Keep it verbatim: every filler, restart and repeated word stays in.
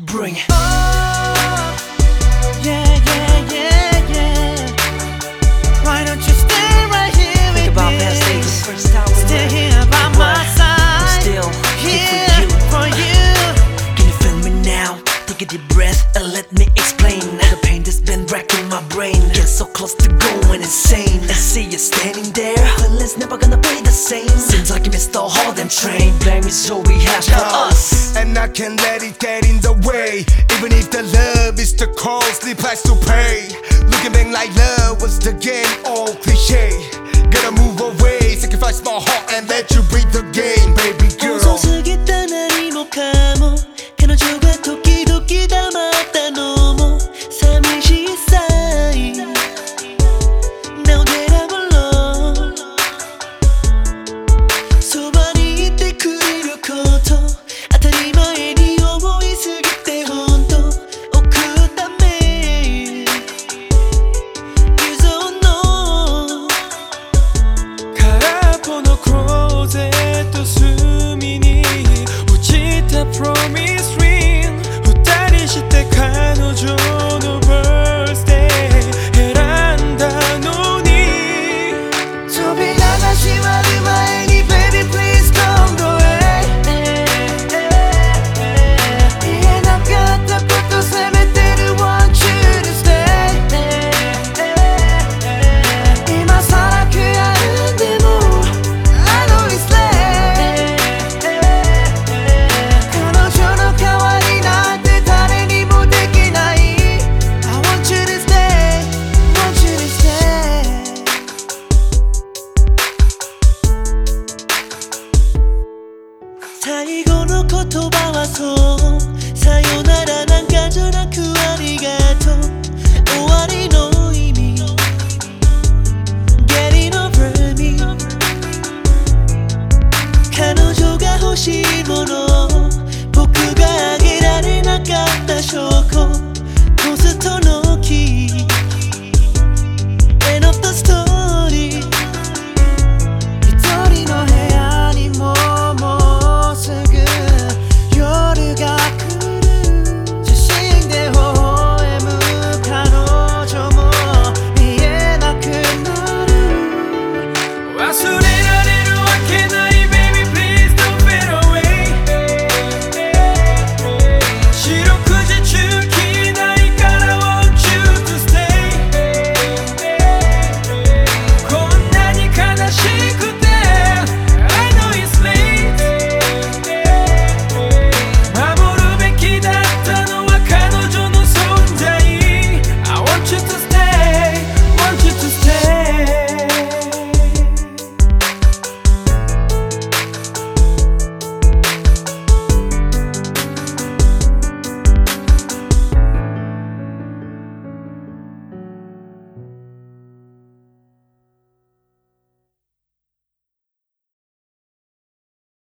bring it. Oh, yeah, yeah, yeah, yeah. Why don't you stay right here with Think about me? past days, the first time we Stay met. here by my I'm side. still Here here for you. Can you feel me now? Take a deep breath and let me explain all the pain that's been racking my brain. Get so close to going insane. I see you standing there, feeling's never gonna be the same. Seems like you missed the whole damn train. Blame is all we have for us, and I can't let it get in the way. Even if the love is the costly price to pay. Looking back like love was the game, all cliche. Gotta move away, sacrifice my heart and let you breathe the game, baby girl. 웃어주겠다 난 이목하모